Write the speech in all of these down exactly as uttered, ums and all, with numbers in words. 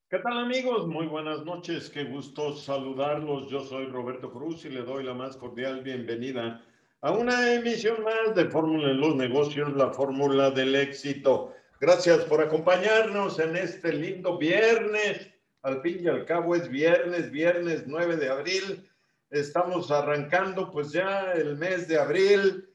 ¿Qué tal amigos? Muy buenas noches, qué gusto saludarlos. Yo soy Roberto Cruz y le doy la más cordial bienvenida a una emisión más de Fórmula en los Negocios, la fórmula del éxito. Gracias por acompañarnos en este lindo viernes. Al fin y al cabo es viernes, viernes nueve de abril. Estamos arrancando pues ya el mes de abril.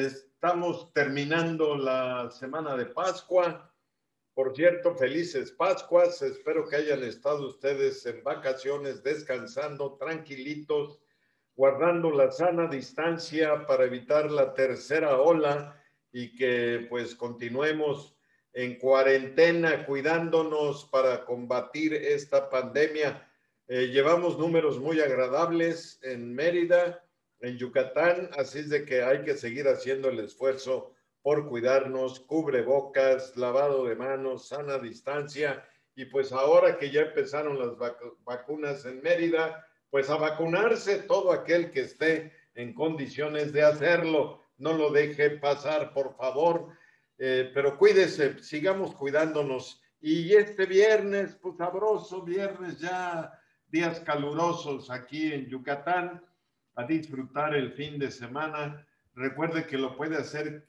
Estamos terminando la semana de Pascua. Por cierto, felices Pascuas. Espero que hayan estado ustedes en vacaciones, descansando, tranquilitos, guardando la sana distancia para evitar la tercera ola y que pues continuemos en cuarentena, cuidándonos para combatir esta pandemia. Eh, llevamos números muy agradables en Mérida, en Yucatán, así es de que hay que seguir haciendo el esfuerzo por cuidarnos, cubrebocas, lavado de manos, sana distancia, y pues ahora que ya empezaron las vac vacunas en Mérida, pues a vacunarse todo aquel que esté en condiciones de hacerlo. No lo deje pasar, por favor, eh, pero cuídese, sigamos cuidándonos. Y este viernes, pues sabroso viernes, ya días calurosos aquí en Yucatán, a disfrutar el fin de semana. Recuerde que lo puede hacer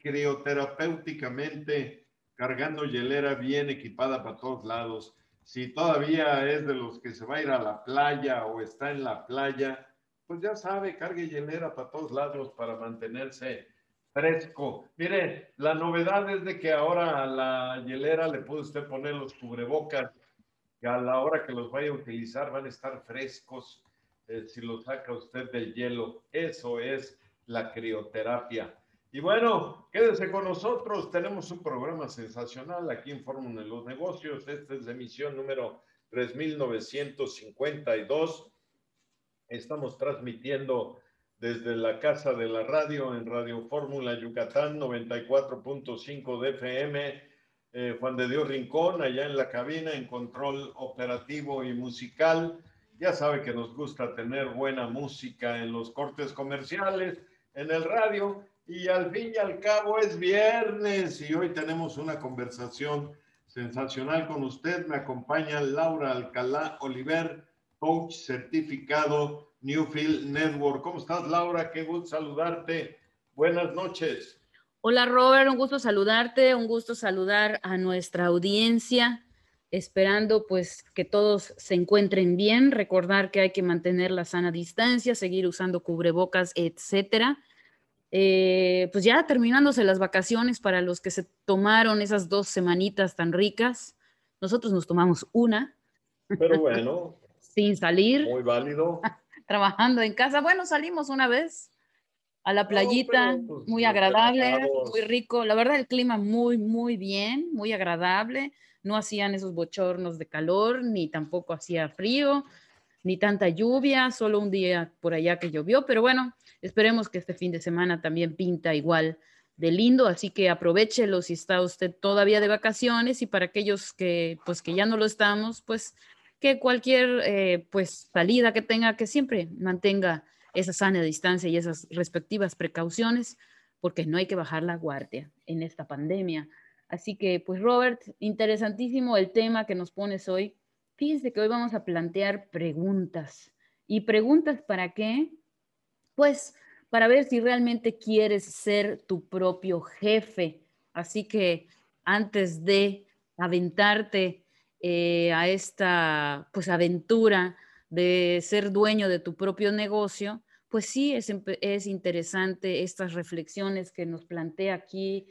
crioterapéuticamente, cargando hielera bien equipada para todos lados. Si todavía es de los que se va a ir a la playa o está en la playa, pues ya sabe, cargue hielera para todos lados para mantenerse fresco. Mire, la novedad es de que ahora a la hielera le puede usted poner los cubrebocas, que a la hora que los vaya a utilizar van a estar frescos, eh, si los saca usted del hielo. Eso es la crioterapia. Y bueno, quédese con nosotros, tenemos un programa sensacional aquí en Fórmula de los Negocios. Esta es la emisión número tres mil novecientos cincuenta y dos. Estamos transmitiendo desde la casa de la radio en Radio Fórmula Yucatán noventa y cuatro punto cinco de F M. Eh, Juan de Dios Rincón, allá en la cabina, en control operativo y musical. Ya sabe que nos gusta tener buena música en los cortes comerciales, en el radio, y al fin y al cabo es viernes y hoy tenemos una conversación sensacional con usted. Me acompaña Laura Alcalá Oliver, coach certificado Newfield Network. ¿Cómo estás, Laura? Qué gusto saludarte. Buenas noches. Hola Robert, un gusto saludarte, un gusto saludar a nuestra audiencia, esperando pues que todos se encuentren bien, recordar que hay que mantener la sana distancia, seguir usando cubrebocas, etcétera. Eh, pues ya terminándose las vacaciones para los que se tomaron esas dos semanitas tan ricas, nosotros nos tomamos una. Pero bueno, sin salir, muy válido. trabajando en casa. Bueno, salimos una vez a la No, playita, pero pues muy los agradable, muy relajados. rico. La verdad, el clima muy, muy bien, muy agradable. No hacían esos bochornos de calor, ni tampoco hacía frío, ni tanta lluvia, solo un día por allá que llovió. Pero bueno, esperemos que este fin de semana también pinta igual de lindo, así que aprovéchelo si está usted todavía de vacaciones, y para aquellos que pues que ya no lo estamos, pues que cualquier eh, pues salida que tenga, que siempre mantenga esa sana distancia y esas respectivas precauciones, porque no hay que bajar la guardia en esta pandemia. Así que, pues Robert, interesantísimo el tema que nos pones hoy. Fíjense que hoy vamos a plantear preguntas. ¿Y preguntas para qué? Pues para ver si realmente quieres ser tu propio jefe. Así que antes de aventarte eh, a esta pues aventura de ser dueño de tu propio negocio, pues sí es, es interesante estas reflexiones que nos plantea aquí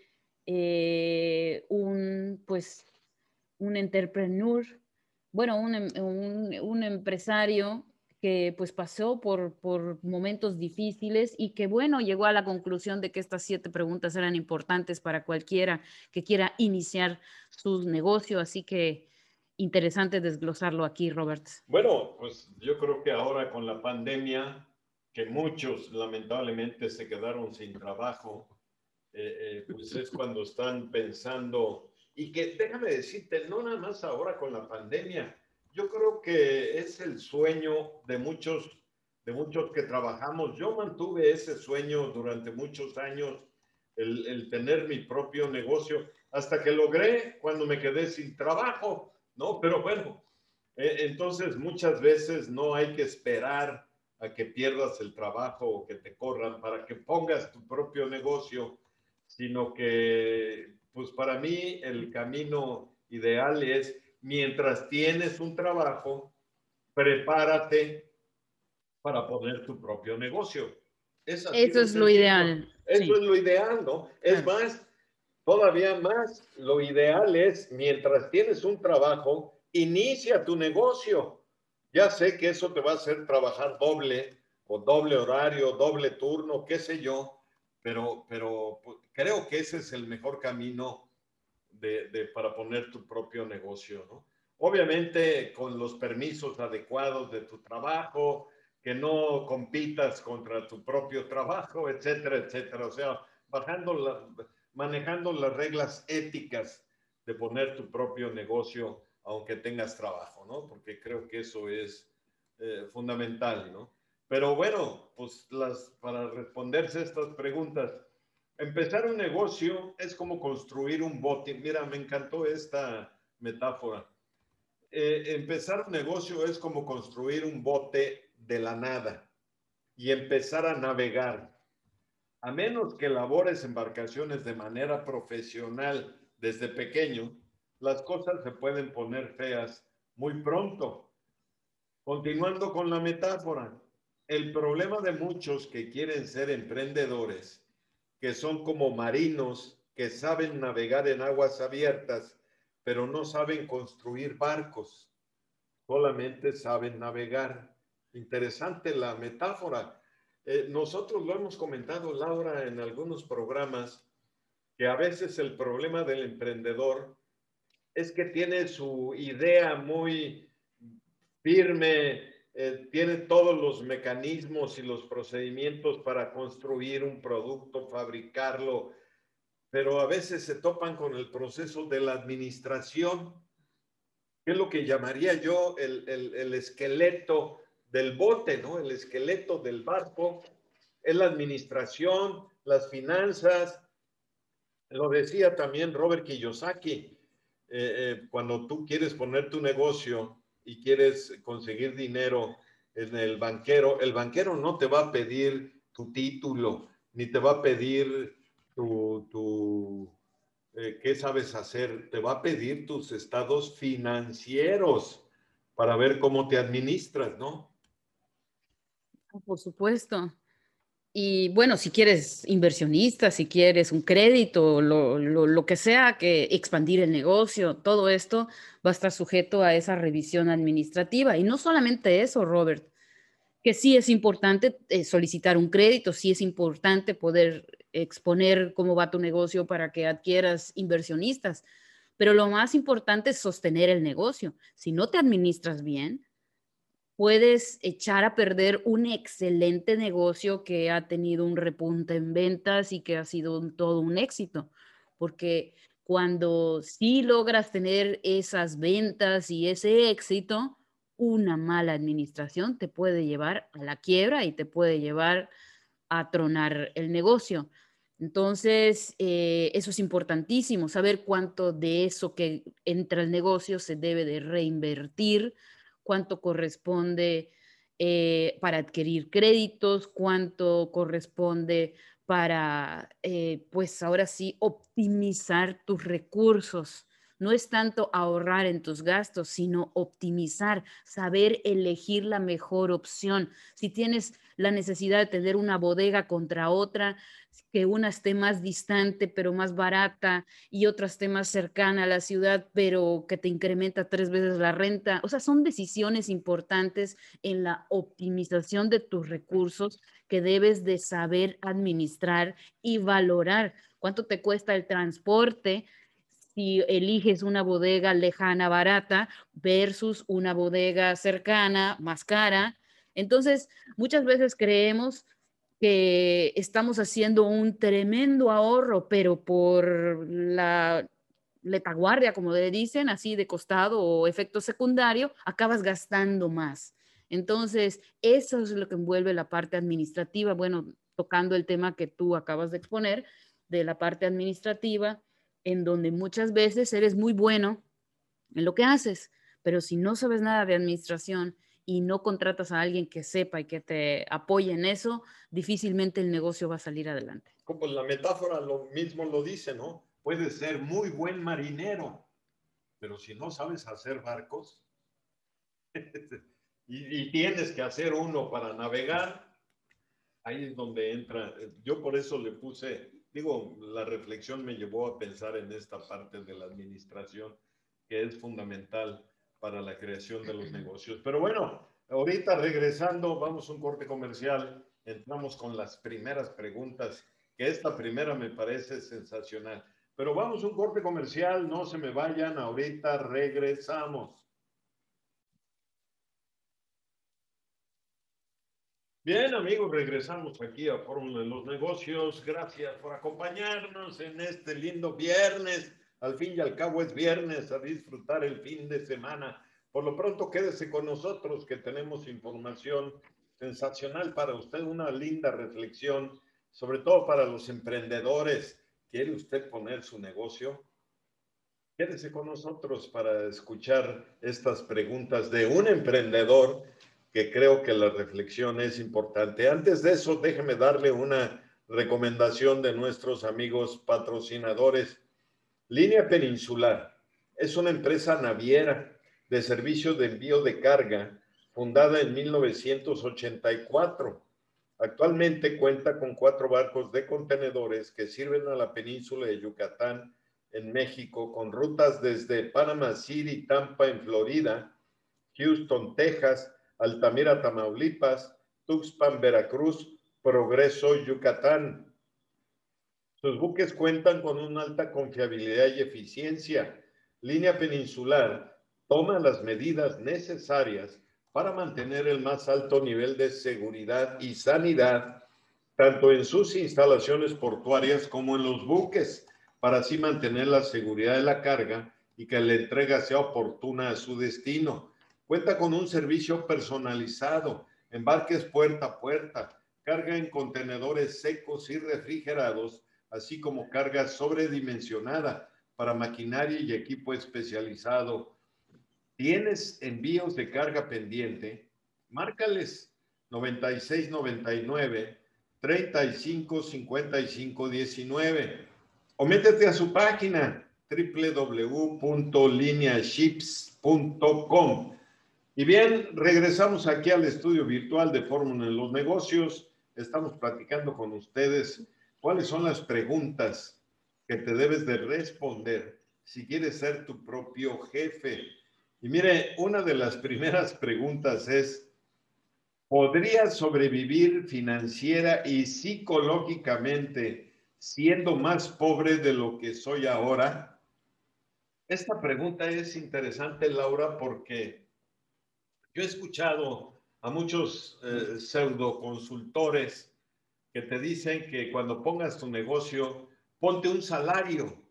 eh, un pues un entrepreneur, bueno, un, un, un empresario que pues pasó por, por momentos difíciles y que bueno, llegó a la conclusión de que estas siete preguntas eran importantes para cualquiera que quiera iniciar su negocio, así que interesante desglosarlo aquí, Robert. Bueno, pues yo creo que ahora con la pandemia, que muchos lamentablemente se quedaron sin trabajo, eh, eh, pues es cuando están pensando, y que déjame decirte, no nada más ahora con la pandemia, yo creo que es el sueño de muchos, de muchos que trabajamos. Yo mantuve ese sueño durante muchos años, el, el tener mi propio negocio, hasta que logré cuando me quedé sin trabajo, ¿no? Pero bueno, Eh, entonces, muchas veces no hay que esperar a que pierdas el trabajo o que te corran para que pongas tu propio negocio, sino que, pues para mí, el camino ideal es, mientras tienes un trabajo, prepárate para poner tu propio negocio. Es así Eso de es lo sencillo. ideal, Eso sí, es lo ideal, ¿no? Es claro. más, todavía más, lo ideal es, mientras tienes un trabajo, inicia tu negocio. Ya sé que eso te va a hacer trabajar doble o doble horario, doble turno, qué sé yo, pero, pero pues, creo que ese es el mejor camino de, de, para poner tu propio negocio, ¿no? Obviamente con los permisos adecuados de tu trabajo, que no compitas contra tu propio trabajo, etcétera, etcétera. O sea, bajando la, manejando las reglas éticas de poner tu propio negocio, aunque tengas trabajo, ¿no? Porque creo que eso es eh, fundamental, ¿no? Pero bueno, pues las, para responderse estas preguntas, empezar un negocio es como construir un bote. Mira, me encantó esta metáfora. Eh, empezar un negocio es como construir un bote de la nada y empezar a navegar. A menos que labores embarcaciones de manera profesional desde pequeño, las cosas se pueden poner feas muy pronto. Continuando con la metáfora, el problema de muchos que quieren ser emprendedores, que son como marinos que saben navegar en aguas abiertas, pero no saben construir barcos, solamente saben navegar. Interesante la metáfora. Eh, nosotros lo hemos comentado, Laura, en algunos programas, que a veces el problema del emprendedor es que tiene su idea muy firme, eh, tiene todos los mecanismos y los procedimientos para construir un producto, fabricarlo, pero a veces se topan con el proceso de la administración, que es lo que llamaría yo el, el, el esqueleto del bote, ¿no? El esqueleto del barco es la administración, las finanzas. Lo decía también Robert Kiyosaki, eh, eh, cuando tú quieres poner tu negocio y quieres conseguir dinero en el banquero, el banquero no te va a pedir tu título, ni te va a pedir tu, tu eh, qué sabes hacer, te va a pedir tus estados financieros para ver cómo te administras, ¿no? Por supuesto. Y bueno, si quieres inversionista, si quieres un crédito, lo, lo, lo que sea, que expandir el negocio, todo esto va a estar sujeto a esa revisión administrativa. Y no solamente eso, Robert, que sí es importante eh, solicitar un crédito, sí es importante poder exponer cómo va tu negocio para que adquieras inversionistas, pero lo más importante es sostener el negocio. Si no te administras bien, puedes echar a perder un excelente negocio que ha tenido un repunte en ventas y que ha sido un, todo un éxito, porque cuando sí logras tener esas ventas y ese éxito, una mala administración te puede llevar a la quiebra y te puede llevar a tronar el negocio. Entonces, eh, eso es importantísimo, saber cuánto de eso que entra al negocio se debe de reinvertir, cuánto corresponde eh, para adquirir créditos, cuánto corresponde para, eh, pues ahora sí, optimizar tus recursos. No es tanto ahorrar en tus gastos, sino optimizar, saber elegir la mejor opción. Si tienes la necesidad de tener una bodega contra otra, que una esté más distante pero más barata y otra esté más cercana a la ciudad pero que te incrementa tres veces la renta. O sea, son decisiones importantes en la optimización de tus recursos que debes de saber administrar y valorar. ¿Cuánto te cuesta el transporte si eliges una bodega lejana barata versus una bodega cercana más cara? Entonces, muchas veces creemos que estamos haciendo un tremendo ahorro, pero por la letaguardia, como le dicen, así de costado o efecto secundario, acabas gastando más. Entonces, eso es lo que envuelve la parte administrativa. Bueno, tocando el tema que tú acabas de exponer, de la parte administrativa, en donde muchas veces eres muy bueno en lo que haces, pero si no sabes nada de administración y no contratas a alguien que sepa y que te apoye en eso, difícilmente el negocio va a salir adelante. Como la metáfora lo mismo lo dice, ¿no? Puedes ser muy buen marinero, pero si no sabes hacer barcos y, y tienes que hacer uno para navegar, ahí es donde entra. Yo por eso le puse, digo, la reflexión me llevó a pensar en esta parte de la administración, que es fundamental para la creación de los negocios. Pero bueno, ahorita regresando, vamos a un corte comercial, entramos con las primeras preguntas, que esta primera me parece sensacional. Pero vamos a un corte comercial, no se me vayan, ahorita regresamos. Bien, amigos, regresamos aquí a Fórmula de los Negocios. Gracias por acompañarnos en este lindo viernes. Al fin y al cabo es viernes, a disfrutar el fin de semana. Por lo pronto, quédese con nosotros que tenemos información sensacional para usted, una linda reflexión, sobre todo para los emprendedores. ¿Quiere usted poner su negocio? Quédese con nosotros para escuchar estas preguntas de un emprendedor, que creo que la reflexión es importante. Antes de eso, déjeme darle una recomendación de nuestros amigos patrocinadores. Línea Peninsular es una empresa naviera de servicio de envío de carga fundada en mil novecientos ochenta y cuatro. Actualmente cuenta con cuatro barcos de contenedores que sirven a la península de Yucatán en México, con rutas desde Panama City, Tampa en Florida, Houston, Texas, Altamira, Tamaulipas, Tuxpan, Veracruz, Progreso, Yucatán. Sus buques cuentan con una alta confiabilidad y eficiencia. Línea Peninsular toma las medidas necesarias para mantener el más alto nivel de seguridad y sanidad, tanto en sus instalaciones portuarias como en los buques, para así mantener la seguridad de la carga y que la entrega sea oportuna a su destino. Cuenta con un servicio personalizado, embarques puerta a puerta, carga en contenedores secos y refrigerados, así como carga sobredimensionada para maquinaria y equipo especializado. ¿Tienes envíos de carga pendiente? Márcales noventa y seis noventa y nueve, treinta y cinco cincuenta y cinco diecinueve o métete a su página doble u doble u doble u punto lineaships punto com. Y bien, regresamos aquí al estudio virtual de Fórmula en los Negocios. Estamos platicando con ustedes cuáles son las preguntas que te debes de responder si quieres ser tu propio jefe. Y mire, una de las primeras preguntas es, ¿podría sobrevivir financiera y psicológicamente siendo más pobre de lo que soy ahora? Esta pregunta es interesante, Laura, porque yo he escuchado a muchos eh, pseudo consultores que te dicen que cuando pongas tu negocio, ponte un salario.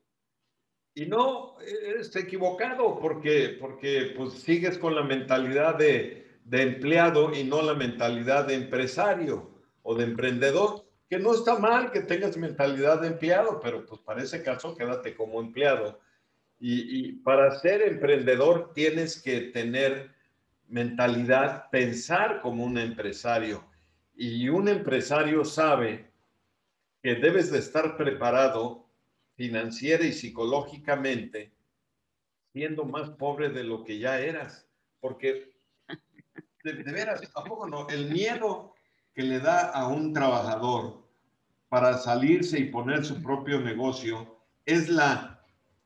Y no, eres equivocado porque, porque pues sigues con la mentalidad de, de empleado y no la mentalidad de empresario o de emprendedor, que no está mal que tengas mentalidad de empleado, pero pues para ese caso quédate como empleado. Y, y para ser emprendedor tienes que tener mentalidad, pensar como un empresario. Y un empresario sabe que debes de estar preparado financiera y psicológicamente, siendo más pobre de lo que ya eras. Porque, de, de veras, ¿a poco no? El miedo que le da a un trabajador para salirse y poner su propio negocio es la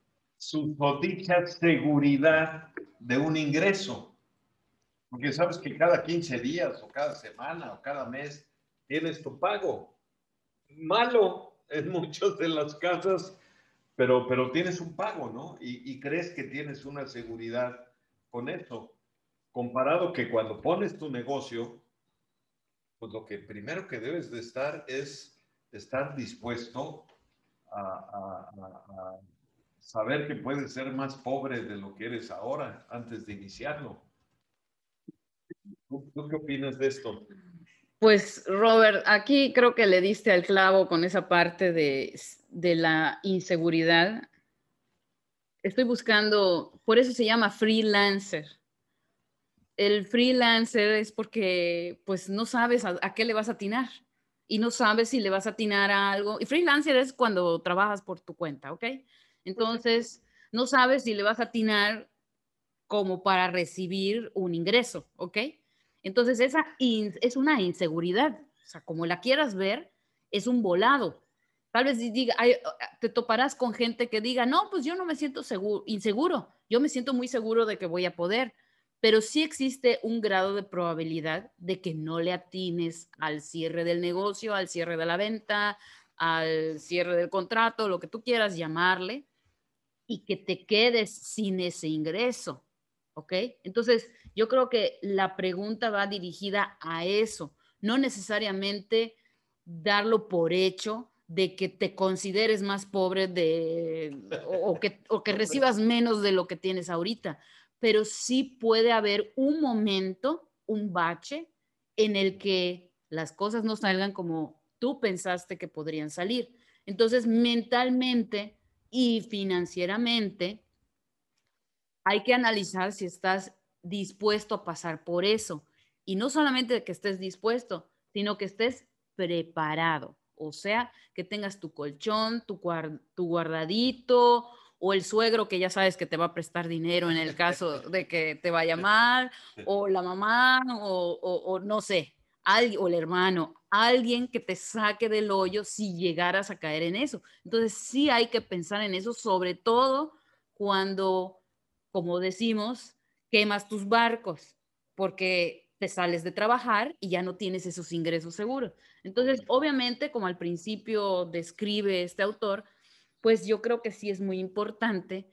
susodicha seguridad de un ingreso. Porque sabes que cada quince días o cada semana o cada mes tienes tu pago. Malo en muchas de las casas, pero, pero tienes un pago, ¿no? Y, y crees que tienes una seguridad con eso. Comparado que cuando pones tu negocio, pues lo que primero que debes de estar es estar dispuesto a, a, a, a saber que puedes ser más pobre de lo que eres ahora antes de iniciarlo. ¿Tú, tú qué opinas de esto? Pues Robert, aquí creo que le diste al clavo con esa parte de, de la inseguridad. Estoy buscando por eso se llama freelancer. El freelancer es porque pues no sabes a, a qué le vas a atinar y no sabes si le vas a atinar a algo. Y freelancer es cuando trabajas por tu cuenta, ¿ok? Entonces, no sabes si le vas a atinar como para recibir un ingreso, ¿ok? Entonces, esa in, es una inseguridad. O sea, como la quieras ver, es un volado. Tal vez diga, hay, te toparás con gente que diga, no, pues yo no me siento seguro, inseguro, yo me siento muy seguro de que voy a poder, pero sí existe un grado de probabilidad de que no le atines al cierre del negocio, al cierre de la venta, al cierre del contrato, lo que tú quieras llamarle, y que te quedes sin ese ingreso, ¿ok? Entonces, yo creo que la pregunta va dirigida a eso, no necesariamente darlo por hecho de que te consideres más pobre de, o, o, que, o que recibas menos de lo que tienes ahorita, pero sí puede haber un momento, un bache, en el que las cosas no salgan como tú pensaste que podrían salir. Entonces, mentalmente y financieramente, hay que analizar si estás dispuesto a pasar por eso. Y no solamente que estés dispuesto, sino que estés preparado. O sea, que tengas tu colchón, tu, guard, tu guardadito, o el suegro que ya sabes que te va a prestar dinero en el caso de que te vaya mal, o la mamá, o, o, o no sé, alguien, o el hermano, alguien que te saque del hoyo si llegaras a caer en eso. Entonces sí hay que pensar en eso, sobre todo cuando, como decimos, quemas tus barcos, porque te sales de trabajar y ya no tienes esos ingresos seguros. Entonces, obviamente, como al principio describe este autor, pues yo creo que sí es muy importante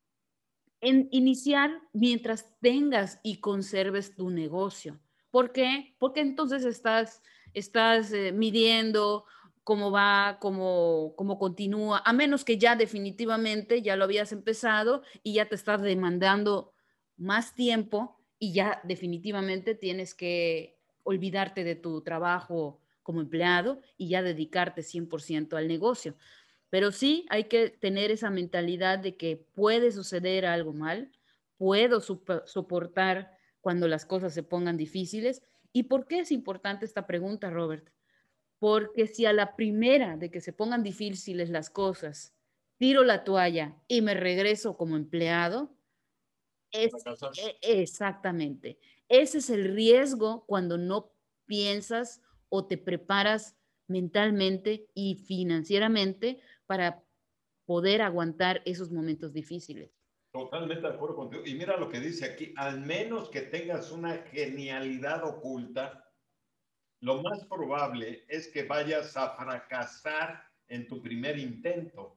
en iniciar mientras tengas y conserves tu negocio. ¿Por qué? Porque entonces estás, estás eh, midiendo cómo va, cómo, cómo continúa, a menos que ya definitivamente ya lo habías empezado y ya te estás demandando más tiempo y ya definitivamente tienes que olvidarte de tu trabajo como empleado y ya dedicarte cien por ciento al negocio. Pero sí hay que tener esa mentalidad de que puede suceder algo mal, puedo soportar cuando las cosas se pongan difíciles. ¿Y por qué es importante esta pregunta, Robert? Porque si a la primera de que se pongan difíciles las cosas, tiro la toalla y me regreso como empleado, es e, exactamente. Ese es el riesgo cuando no piensas o te preparas mentalmente y financieramente para poder aguantar esos momentos difíciles. Totalmente de acuerdo contigo. Y mira lo que dice aquí, al menos que tengas una genialidad oculta, lo más probable es que vayas a fracasar en tu primer intento.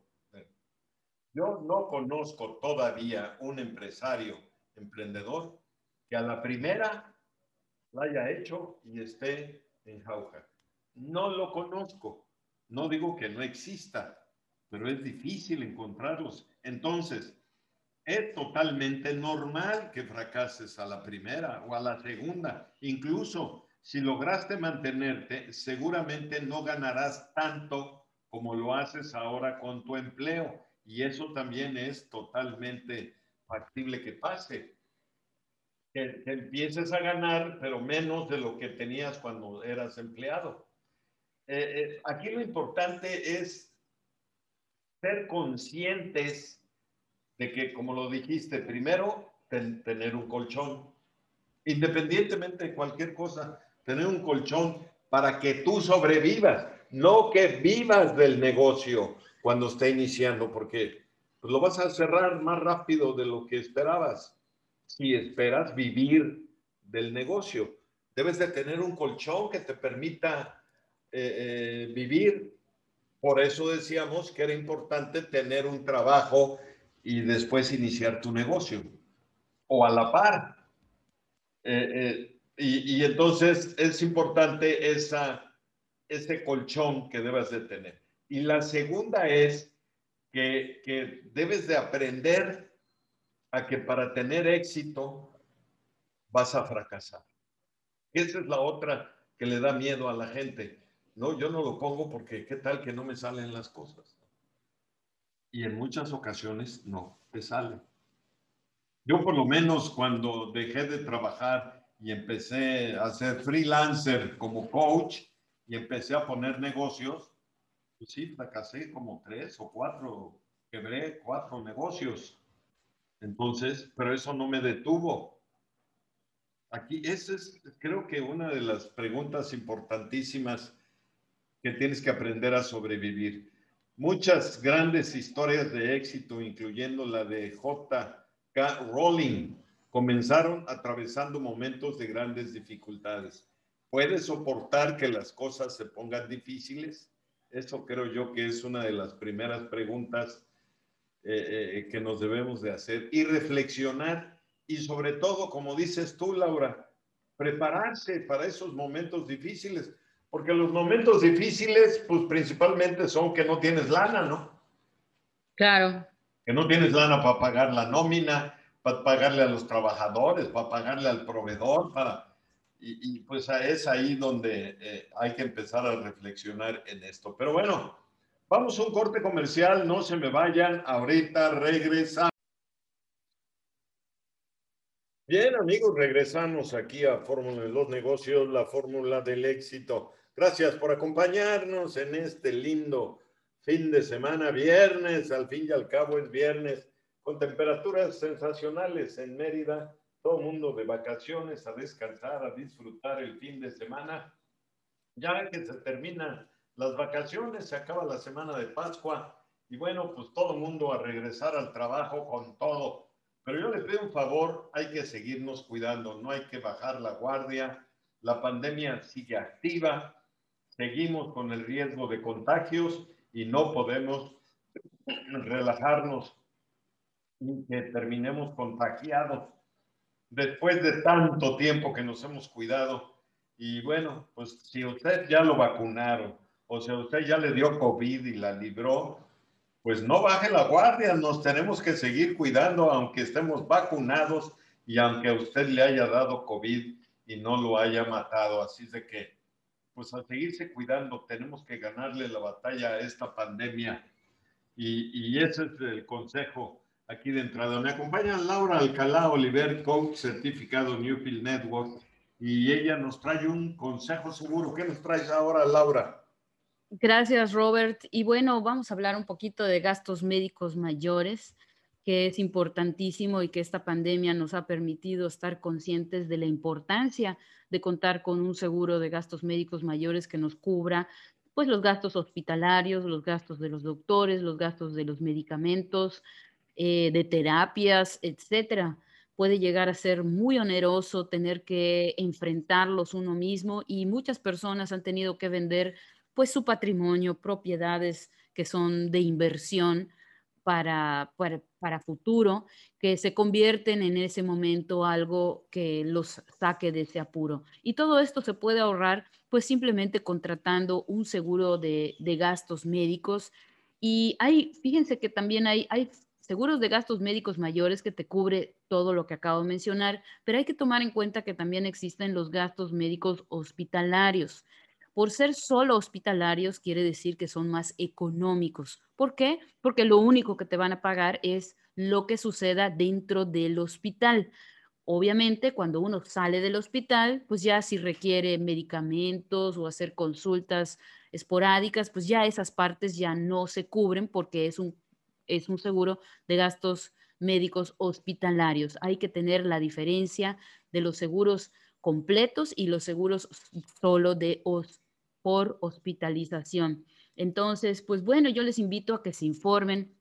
Yo no conozco todavía un empresario emprendedor que a la primera la haya hecho y esté en jauja. No lo conozco. No digo que no exista, pero es difícil encontrarlos. Entonces, es totalmente normal que fracases a la primera o a la segunda. Incluso si lograste mantenerte, seguramente no ganarás tanto como lo haces ahora con tu empleo. Y eso también es totalmente factible que pase. Que, que empieces a ganar, pero menos de lo que tenías cuando eras empleado. Eh, eh, aquí lo importante es ser conscientes de que, como lo dijiste, primero, ten, tener un colchón. Independientemente de cualquier cosa, tener un colchón para que tú sobrevivas, no que vivas del negocio cuando esté iniciando, porque pues, lo vas a cerrar más rápido de lo que esperabas. Si esperas vivir del negocio, debes de tener un colchón que te permita eh, eh, vivir. Por eso decíamos que era importante tener un trabajo y después iniciar tu negocio, o a la par. Eh, eh, y, y entonces es importante esa, ese colchón que debes de tener. Y la segunda es que, que debes de aprender a que para tener éxito vas a fracasar. Esa es la otra que le da miedo a la gente. No, yo no lo pongo porque qué tal que no me salen las cosas. Y en muchas ocasiones no te salen. Yo por lo menos cuando dejé de trabajar y empecé a ser freelancer como coach y empecé a poner negocios, pues sí, fracasé como tres o cuatro, quebré cuatro negocios. Entonces, pero eso no me detuvo. Aquí, esa es, creo que una de las preguntas importantísimas que tienes que aprender a sobrevivir. Muchas grandes historias de éxito, incluyendo la de J K. Rowling, comenzaron atravesando momentos de grandes dificultades. ¿Puedes soportar que las cosas se pongan difíciles? Eso creo yo que es una de las primeras preguntas eh, eh, que nos debemos de hacer y reflexionar y sobre todo, como dices tú, Laura, prepararse para esos momentos difíciles, porque los momentos difíciles, pues principalmente son que no tienes lana, ¿no? Claro. Que no tienes lana para pagar la nómina, para pagarle a los trabajadores, para pagarle al proveedor, para... Y, y pues es ahí donde eh, hay que empezar a reflexionar en esto. Pero bueno, vamos a un corte comercial, no se me vayan, ahorita regresamos. Bien, amigos, regresamos aquí a Fórmula de los Negocios, la fórmula del éxito. Gracias por acompañarnos en este lindo fin de semana, viernes, al fin y al cabo es viernes, con temperaturas sensacionales en Mérida, todo el mundo de vacaciones, a descansar, a disfrutar el fin de semana. Ya que se terminan las vacaciones, se acaba la semana de Pascua y bueno, pues todo el mundo a regresar al trabajo con todo. Pero yo les pido un favor, hay que seguirnos cuidando, no hay que bajar la guardia. La pandemia sigue activa, seguimos con el riesgo de contagios y no podemos relajarnos y que terminemos contagiados después de tanto tiempo que nos hemos cuidado. Y bueno, pues si usted ya lo vacunaron o si a usted ya le dio COVID y la libró, pues no baje la guardia, nos tenemos que seguir cuidando aunque estemos vacunados y aunque a usted le haya dado COVID y no lo haya matado. Así de que, pues a seguirse cuidando, tenemos que ganarle la batalla a esta pandemia y, y ese es el consejo aquí de entrada. Me acompaña Laura Alcalá Oliver, coach certificado Newfield Network, y ella nos trae un consejo seguro. ¿Qué nos traes ahora, Laura? Gracias, Robert. Y bueno, vamos a hablar un poquito de gastos médicos mayores, que es importantísimo y que esta pandemia nos ha permitido estar conscientes de la importancia de contar con un seguro de gastos médicos mayores que nos cubra, pues, los gastos hospitalarios, los gastos de los doctores, los gastos de los medicamentos, eh, de terapias, etcétera. Puede llegar a ser muy oneroso tener que enfrentarlos uno mismo y muchas personas han tenido que vender pues su patrimonio, propiedades que son de inversión para, para, para futuro, que se convierten en ese momento algo que los saque de ese apuro. Y todo esto se puede ahorrar pues simplemente contratando un seguro de, de gastos médicos. Y hay, fíjense que también hay, hay seguros de gastos médicos mayores que te cubre todo lo que acabo de mencionar, pero hay que tomar en cuenta que también existen los gastos médicos hospitalarios. Por ser solo hospitalarios quiere decir que son más económicos. ¿Por qué? Porque lo único que te van a pagar es lo que suceda dentro del hospital. Obviamente, cuando uno sale del hospital, pues ya si requiere medicamentos o hacer consultas esporádicas, pues ya esas partes ya no se cubren porque es un, es un seguro de gastos médicos hospitalarios. Hay que tener la diferencia de los seguros completos y los seguros solo de hospital por hospitalización. Entonces, pues bueno, yo les invito a que se informen,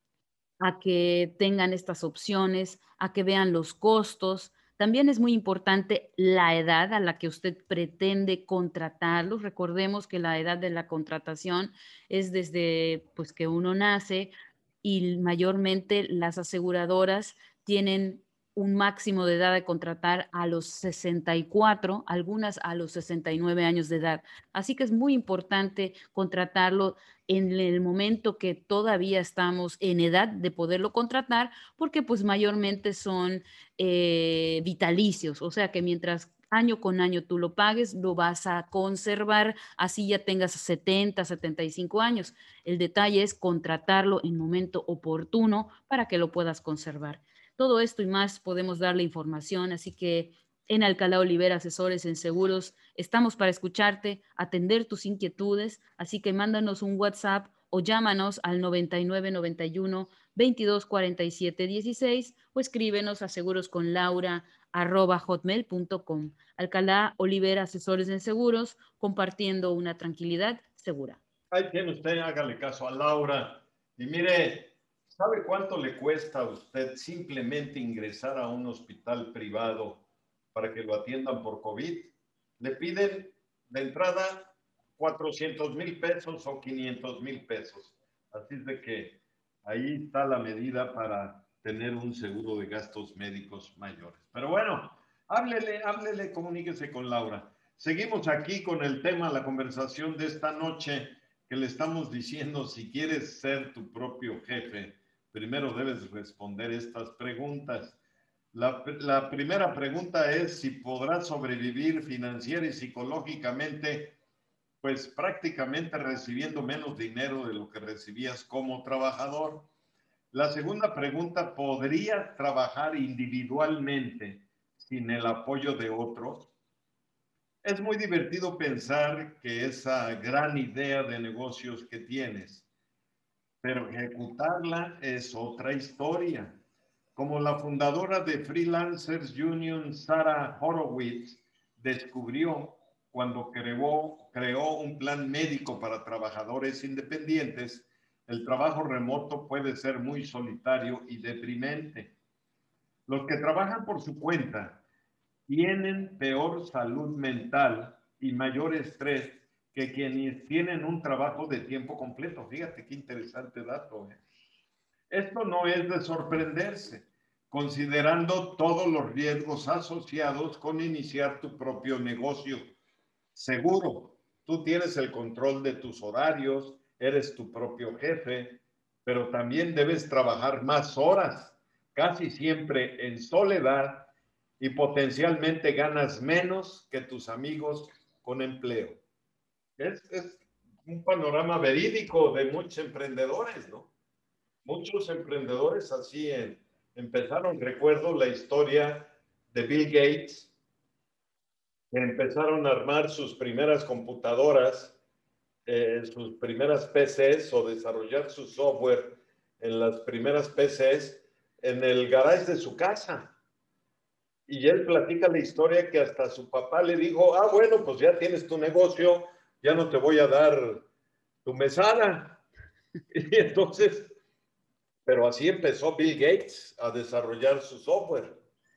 a que tengan estas opciones, a que vean los costos. También es muy importante la edad a la que usted pretende contratarlos. Recordemos que la edad de la contratación es desde pues que uno nace y mayormente las aseguradoras tienen un máximo de edad de contratar a los sesenta y cuatro, algunas a los sesenta y nueve años de edad. Así que es muy importante contratarlo en el momento que todavía estamos en edad de poderlo contratar, porque pues mayormente son eh, vitalicios, o sea que mientras año con año tú lo pagues, lo vas a conservar, así ya tengas setenta, setenta y cinco años. El detalle es contratarlo en momento oportuno para que lo puedas conservar. Todo esto y más podemos darle información, así que en Alcalá Olivera Asesores en Seguros estamos para escucharte, atender tus inquietudes, así que mándanos un WhatsApp o llámanos al noventa y nueve noventa y uno veintidós cuarenta y siete dieciséis o escríbenos a seguros con Laura arroba hotmail punto com. Alcalá Olivera Asesores en Seguros, compartiendo una tranquilidad segura. Ahí tiene usted, hágale caso a Laura. Y mire, ¿sabe cuánto le cuesta a usted simplemente ingresar a un hospital privado para que lo atiendan por COVID? Le piden de entrada cuatrocientos mil pesos o quinientos mil pesos. Así es de que ahí está la medida para tener un seguro de gastos médicos mayores. Pero bueno, háblele, háblele, comuníquese con Laura. Seguimos aquí con el tema, la conversación de esta noche, que le estamos diciendo: si quieres ser tu propio jefe, primero debes responder estas preguntas. La, la primera pregunta es si podrás sobrevivir financiera y psicológicamente, pues prácticamente recibiendo menos dinero de lo que recibías como trabajador. La segunda pregunta: ¿podrías trabajar individualmente sin el apoyo de otros? Es muy divertido pensar que esa gran idea de negocios que tienes, pero ejecutarla es otra historia. Como la fundadora de Freelancers Union, Sarah Horowitz, descubrió cuando creó, creó un plan médico para trabajadores independientes, el trabajo remoto puede ser muy solitario y deprimente. Los que trabajan por su cuenta tienen peor salud mental y mayor estrés que quienes tienen un trabajo de tiempo completo. Fíjate qué interesante dato, ¿eh? Esto no es de sorprenderse, considerando todos los riesgos asociados con iniciar tu propio negocio. Seguro, tú tienes el control de tus horarios, eres tu propio jefe, pero también debes trabajar más horas, casi siempre en soledad, y potencialmente ganas menos que tus amigos con empleo. Es, es un panorama verídico de muchos emprendedores, ¿no? Muchos emprendedores así en, empezaron. Recuerdo la historia de Bill Gates, que empezaron a armar sus primeras computadoras, eh, sus primeras P Cs, o desarrollar su software en las primeras P Cs en el garage de su casa. Y él platica la historia que hasta su papá le dijo: ah, bueno, pues ya tienes tu negocio, ya no te voy a dar tu mesada. Y entonces, pero así empezó Bill Gates a desarrollar su software.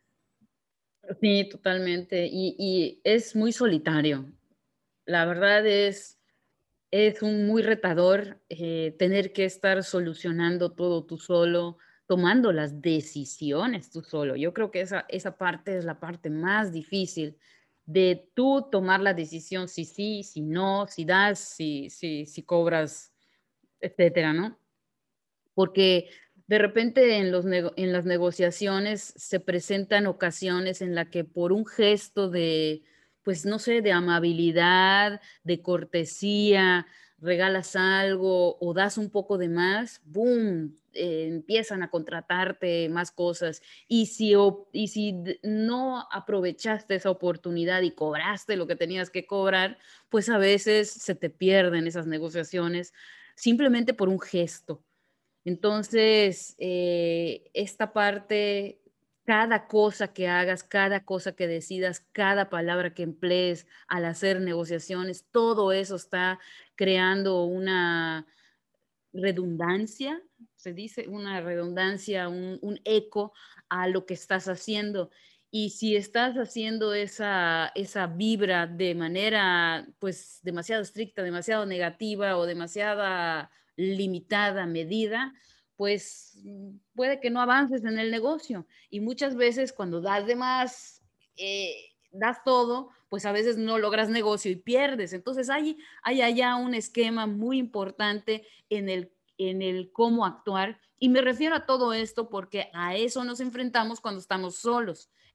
Sí, totalmente. Y, y es muy solitario. La verdad es, es un muy retador eh, tener que estar solucionando todo tú solo, tomando las decisiones tú solo. Yo creo que esa, esa parte es la parte más difícil de tú tomar la decisión si sí, si no, si das, si, si, si cobras, etcétera, ¿no? Porque de repente en, los nego- en las negociaciones se presentan ocasiones en la que por un gesto de, pues no sé, de amabilidad, de cortesía, regalas algo o das un poco de más, ¡boom! Eh, empiezan a contratarte más cosas. Y si, o- y si d- no aprovechaste esa oportunidad y cobraste lo que tenías que cobrar, pues a veces se te pierden esas negociaciones simplemente por un gesto. Entonces, eh, esta parte, cada cosa que hagas, cada cosa que decidas, cada palabra que emplees al hacer negociaciones, todo eso está creando una redundancia, se dice, una redundancia, un, un eco a lo que estás haciendo. Y si estás haciendo esa, esa vibra de manera, pues, demasiado estricta, demasiado negativa o demasiada limitada medida, pues mm, puede que no avances en el negocio. Y muchas veces cuando das de más, eh, das todo, pues a veces no logras negocio y pierdes. Entonces hay, hay allá un esquema muy importante en el, en el cómo actuar. Y me refiero a todo esto porque a eso nos enfrentamos cuando estamos solos.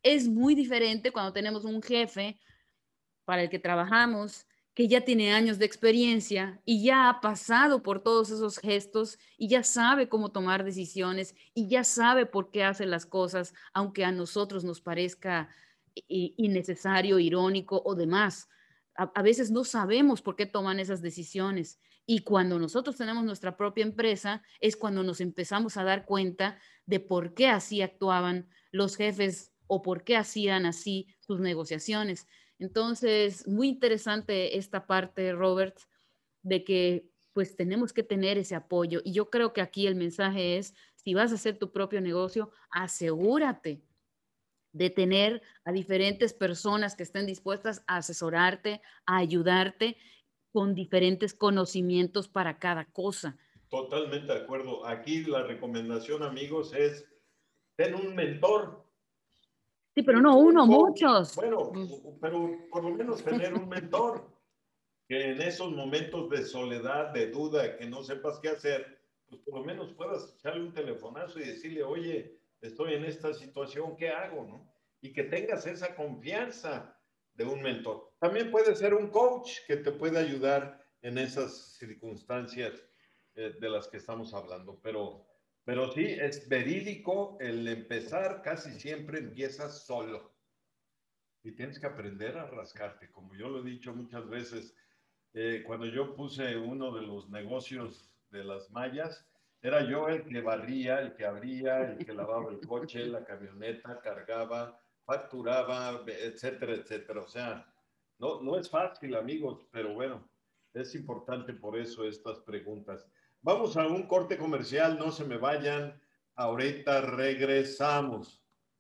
es muy diferente cuando tenemos un jefe para el que trabajamos, que ya tiene años de experiencia y ya ha pasado por todos esos gestos y ya sabe cómo tomar decisiones y ya sabe por qué hace las cosas, aunque a nosotros nos parezca i- innecesario, irónico o demás. A, a veces no sabemos por qué toman esas decisiones y cuando nosotros tenemos nuestra propia empresa es cuando nos empezamos a dar cuenta de por qué así actuaban los jefes o por qué hacían así sus negociaciones. Entonces, muy interesante esta parte, Robert, de que pues tenemos que tener ese apoyo. Y yo creo que aquí el mensaje es, si vas a hacer tu propio negocio, asegúrate de tener a diferentes personas que estén dispuestas a asesorarte, a ayudarte con diferentes conocimientos para cada cosa. Totalmente de acuerdo. Aquí la recomendación, amigos, es ten un mentor. Sí, pero no uno, Un coach. muchos. Bueno, pero por lo menos tener un mentor que en esos momentos de soledad, de duda, que no sepas qué hacer, pues por lo menos puedas echarle un telefonazo y decirle, oye, estoy en esta situación, ¿qué hago? ¿No? Y que tengas esa confianza de un mentor. También puede ser un coach que te puede ayudar en esas circunstancias eh, de las que estamos hablando, pero, pero sí, es verídico el empezar, casi siempre empiezas solo y tienes que aprender a rascarte, como yo lo he dicho muchas veces. Eh, cuando yo puse uno de los negocios de las mallas, era yo el que barría, el que abría, el que lavaba el coche, la camioneta, cargaba, facturaba, etcétera, etcétera. O sea, no, no es fácil, amigos, pero bueno, es importante por eso estas preguntas. Vamos a un corte comercial, no se me vayan, ahorita regresamos.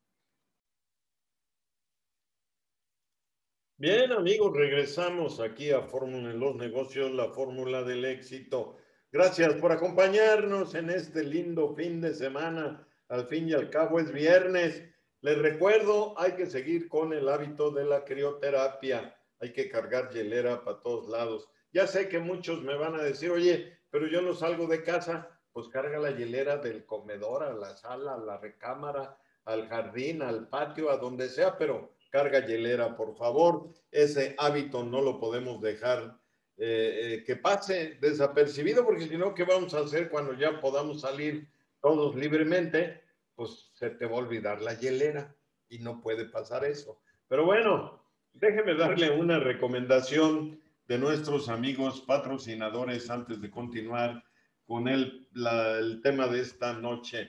Bien, amigos, regresamos aquí a Fórmula en los Negocios, la fórmula del éxito. Gracias por acompañarnos en este lindo fin de semana. Al fin y al cabo es viernes. Les recuerdo, hay que seguir con el hábito de la crioterapia. Hay que cargar hielera para todos lados. Ya sé que muchos me van a decir, oye, pero yo no salgo de casa. Pues carga la hielera del comedor a la sala, a la recámara, al jardín, al patio, a donde sea, pero carga hielera, por favor. Ese hábito no lo podemos dejar eh, eh, que pase desapercibido, porque si no, ¿qué vamos a hacer cuando ya podamos salir todos libremente? Pues se te va a olvidar la hielera y no puede pasar eso. Pero bueno, déjeme darle una recomendación de nuestros amigos patrocinadores antes de continuar con el, la, el tema de esta noche.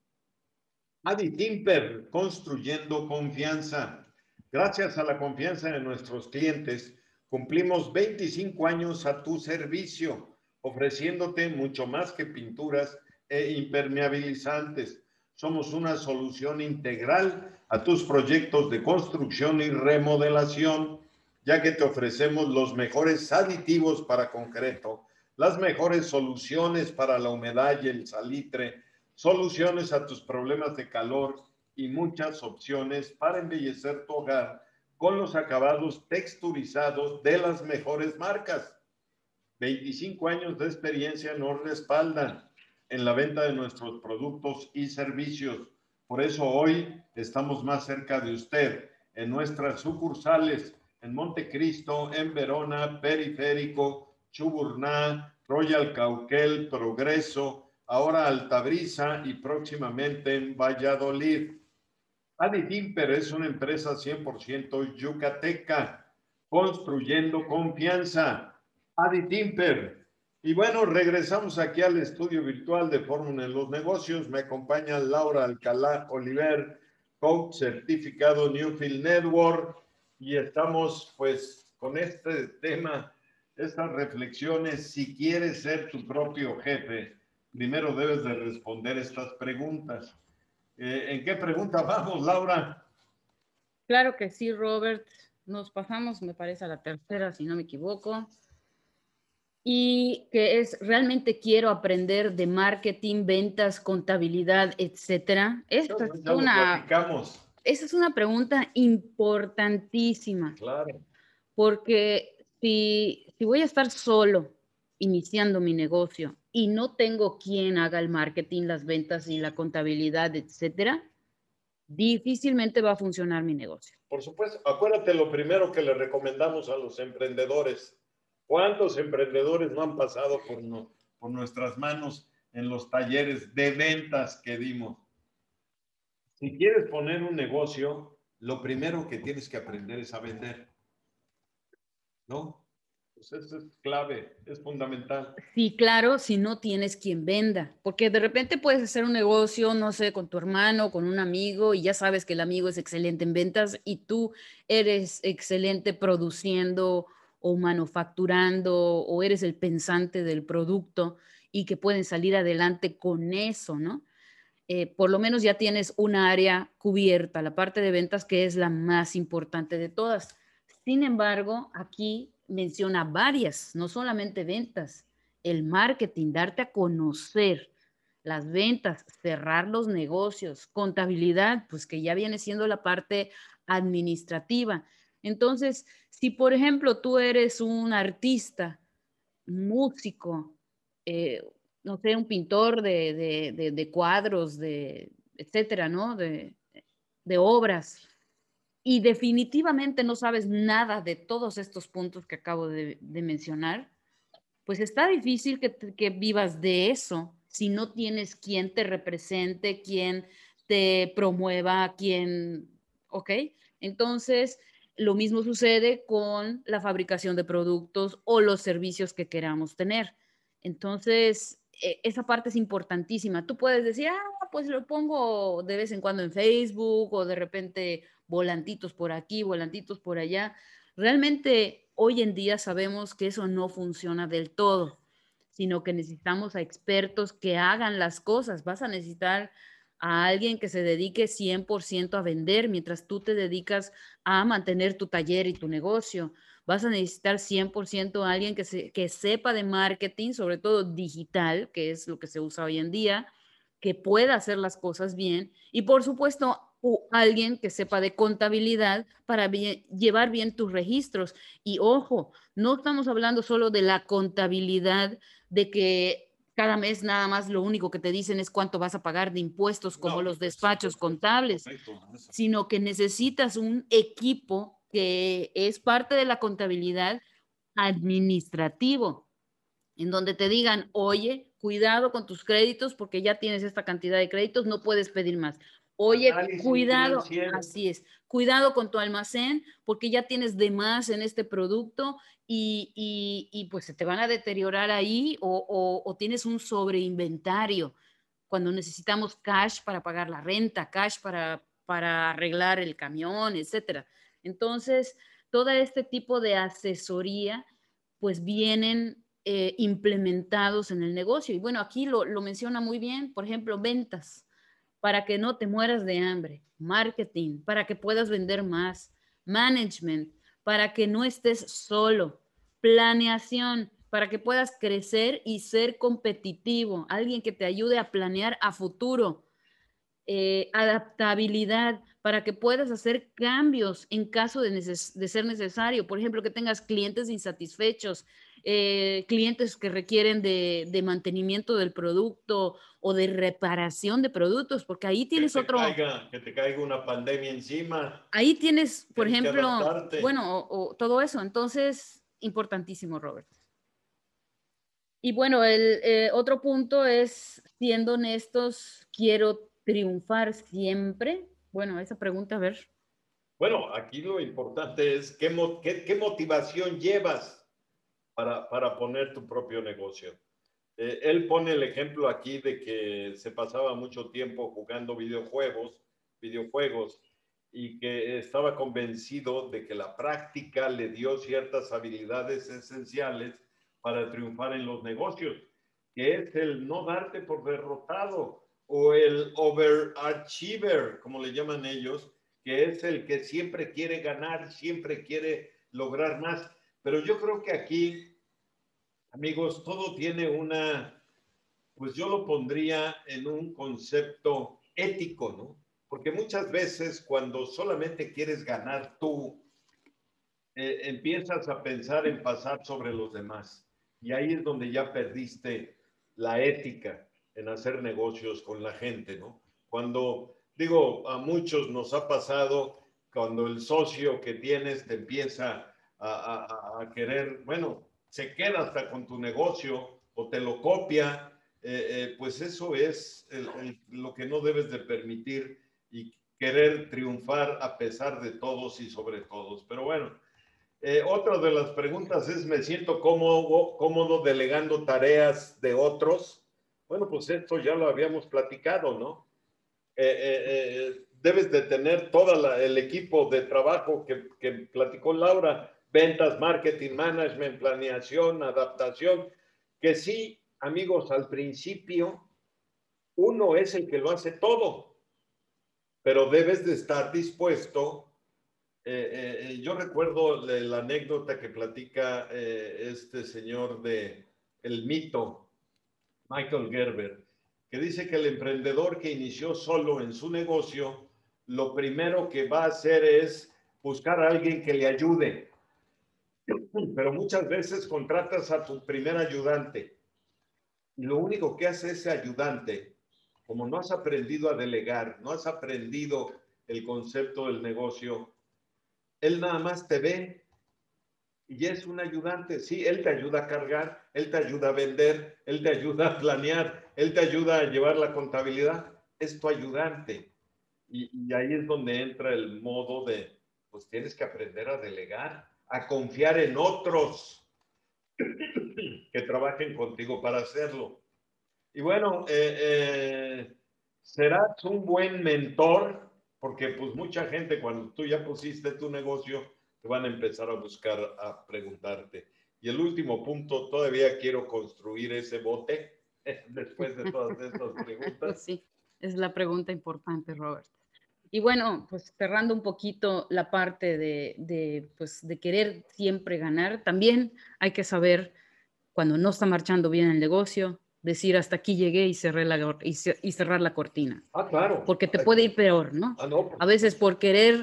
Adi Timper, construyendo confianza. Gracias a la confianza de nuestros clientes, cumplimos veinticinco años a tu servicio, ofreciéndote mucho más que pinturas e impermeabilizantes. Somos una solución integral a tus proyectos de construcción y remodelación, ya que te ofrecemos los mejores aditivos para concreto, las mejores soluciones para la humedad y el salitre, soluciones a tus problemas de calor y muchas opciones para embellecer tu hogar con los acabados texturizados de las mejores marcas. veinticinco años de experiencia nos respaldan en la venta de nuestros productos y servicios. Por eso hoy estamos más cerca de usted en nuestras sucursales en Montecristo, en Verona, Periférico, Chuburná, Royal Cauquel, Progreso, ahora Altabrisa y próximamente en Valladolid. Adi Timper es una empresa cien por ciento yucateca, construyendo confianza. Adi Timper. Y bueno, regresamos aquí al estudio virtual de Fórmula en los Negocios. Me acompaña Laura Alcalá Oliver, coach certificado Newfield Network. Y estamos pues con este tema, estas reflexiones. Si quieres ser tu propio jefe, primero debes de responder estas preguntas. Eh, ¿En qué pregunta vamos, Laura? Claro que sí, Robert. Nos pasamos, me parece, a la tercera, si no me equivoco. Y que es, realmente quiero aprender de marketing, ventas, contabilidad, etcétera. Esta es Ya lo una, platicamos. esa es una pregunta importantísima, Claro. porque si, si voy a estar solo iniciando mi negocio y no tengo quien haga el marketing, las ventas y la contabilidad, etcétera, difícilmente va a funcionar mi negocio. Por supuesto, acuérdate lo primero que le recomendamos a los emprendedores. ¿Cuántos emprendedores no han pasado por, no, por nuestras manos en los talleres de ventas que dimos? Si quieres poner un negocio, lo primero que tienes que aprender es a vender, ¿no? Pues eso es clave, es fundamental. Sí, claro, si no tienes quien venda, porque de repente puedes hacer un negocio, no sé, con tu hermano, con un amigo, y ya sabes que el amigo es excelente en ventas y tú eres excelente produciendo o manufacturando o eres el pensante del producto y que pueden salir adelante con eso, ¿no? Eh, por lo menos ya tienes una área cubierta, la parte de ventas que es la más importante de todas. Sin embargo, aquí menciona varias, no solamente ventas, el marketing, darte a conocer, las ventas, cerrar los negocios, contabilidad, pues que ya viene siendo la parte administrativa. Entonces, si por ejemplo tú eres un artista, músico, eh, no sé, un pintor de, de, de, de cuadros, de etcétera, ¿no? De, de obras. Y definitivamente no sabes nada de todos estos puntos que acabo de, de mencionar, pues está difícil que, que vivas de eso si no tienes quien te represente, quien te promueva, quien, ¿ok? Entonces, lo mismo sucede con la fabricación de productos o los servicios que queramos tener. Entonces, eh, esa parte es importantísima. Tú puedes decir, ah, pues lo pongo de vez en cuando en Facebook o de repente volantitos por aquí, volantitos por allá. Realmente hoy en día sabemos que eso no funciona del todo, sino que necesitamos a expertos que hagan las cosas. Vas a necesitar a alguien que se dedique cien por ciento a vender mientras tú te dedicas a mantener tu taller y tu negocio. Vas a necesitar cien por ciento a alguien que, se, que sepa de marketing, sobre todo digital, que es lo que se usa hoy en día, que pueda hacer las cosas bien. Y por supuesto, o alguien que sepa de contabilidad para bien, llevar bien tus registros. Y ojo, no estamos hablando solo de la contabilidad, de que cada mes nada más lo único que te dicen es cuánto vas a pagar de impuestos como No, los pues, despachos pues, contables, correcto, eso. sino que necesitas un equipo que es parte de la contabilidad administrativo, en donde te digan, oye, cuidado con tus créditos porque ya tienes esta cantidad de créditos, no puedes pedir más. Oye, Análisis cuidado, financiero. así es, cuidado con tu almacén porque ya tienes de más en este producto y, y, y pues se te van a deteriorar ahí o, o, o tienes un sobreinventario cuando necesitamos cash para pagar la renta, cash para, para arreglar el camión, etcétera. Entonces, todo este tipo de asesoría pues vienen eh, implementados en el negocio. Y bueno, aquí lo, lo menciona muy bien, por ejemplo, ventas, para que no te mueras de hambre, marketing, para que puedas vender más, management, para que no estés solo, planeación, para que puedas crecer y ser competitivo, alguien que te ayude a planear a futuro, eh, adaptabilidad para que puedas hacer cambios en caso de, neces de ser necesario. Por ejemplo, que tengas clientes insatisfechos, eh, clientes que requieren de, de, mantenimiento del producto o de reparación de productos, porque ahí Que tienes te otro, caiga, que te caiga una pandemia encima. ahí tienes, por Tienes que ejemplo, adaptarte. bueno, o, o todo eso. Entonces, importantísimo, Robert. Y bueno, el eh, otro punto es, siendo honestos, quiero triunfar siempre. Bueno, esa pregunta, a ver. Bueno, aquí lo importante es qué, qué, qué motivación llevas para, para poner tu propio negocio. Eh, él pone el ejemplo aquí de que se pasaba mucho tiempo jugando videojuegos, videojuegos y que estaba convencido de que la práctica le dio ciertas habilidades esenciales para triunfar en los negocios, que es el no darte por derrotado o el overachiever, como le llaman ellos, que es el que siempre quiere ganar, siempre quiere lograr más. Pero yo creo que aquí, amigos, todo tiene una, pues yo lo pondría en un concepto ético, ¿no? Porque muchas veces cuando solamente quieres ganar tú, eh, empiezas a pensar en pasar sobre los demás. Y ahí es donde ya perdiste la ética en hacer negocios con la gente, ¿no? Cuando Digo, a muchos nos ha pasado cuando el socio que tienes te empieza a, a, a querer, bueno, se queda hasta con tu negocio o te lo copia, eh, eh, pues eso es el, el, lo que no debes de permitir y querer triunfar a pesar de todos y sobre todos. Pero bueno, eh, otra de las preguntas es, ¿me siento cómodo, cómodo delegando tareas de otros? Bueno, pues esto ya lo habíamos platicado, ¿no? Eh, eh, eh, debes de tener todo el equipo de trabajo que, que platicó Laura, ventas, marketing, management, planeación, adaptación, que sí, amigos, al principio uno es el que lo hace todo, pero debes de estar dispuesto. Eh, eh, yo recuerdo la, la anécdota que platica eh, este señor de el mito, Michael Gerber, que dice que el emprendedor que inició solo en su negocio, lo primero que va a hacer es buscar a alguien que le ayude. Pero muchas veces contratas a tu primer ayudante y lo único que hace ese ayudante, como no has aprendido a delegar, no has aprendido el concepto del negocio, él nada más te ve y es un ayudante. Sí, él te ayuda a cargar, él te ayuda a vender, él te ayuda a planear, él te ayuda a llevar la contabilidad. Es tu ayudante. Y, y ahí es donde entra el modo de, pues tienes que aprender a delegar, a confiar en otros que trabajen contigo para hacerlo. Y bueno, eh, eh, serás un buen mentor, porque pues mucha gente cuando tú ya pusiste tu negocio, te van a empezar a buscar, a preguntarte. Y el último punto, todavía quiero construir ese bote después de todas estas preguntas. Sí, es la pregunta importante, Robert. Y bueno, pues cerrando un poquito la parte de, de, pues, de querer siempre ganar, también hay que saber cuando no está marchando bien el negocio, decir hasta aquí llegué y, cerré la, y, y cerrar la cortina. Ah, claro. Porque te puede ir peor, ¿no? Ah, no, a veces por querer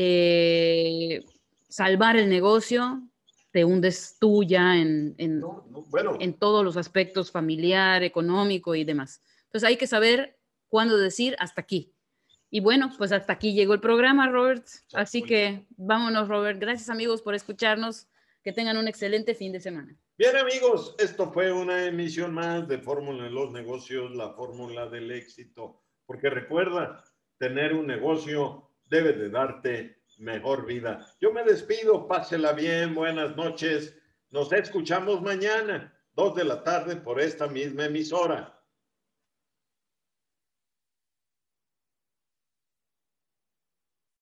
eh, salvar el negocio, te hundes tú ya en, en, no, no, bueno. en todos los aspectos familiar, económico y demás. Entonces hay que saber cuándo decir hasta aquí. Y bueno, pues hasta aquí llegó el programa, Robert. Así que vámonos, Robert. Gracias, amigos, por escucharnos. Que tengan un excelente fin de semana. Bien, amigos, esto fue una emisión más de Fórmula de los Negocios, la fórmula del éxito. Porque recuerda, tener un negocio debe de darte mejor vida. Yo me despido, pásela bien, buenas noches. Nos escuchamos mañana, dos de la tarde, por esta misma emisora.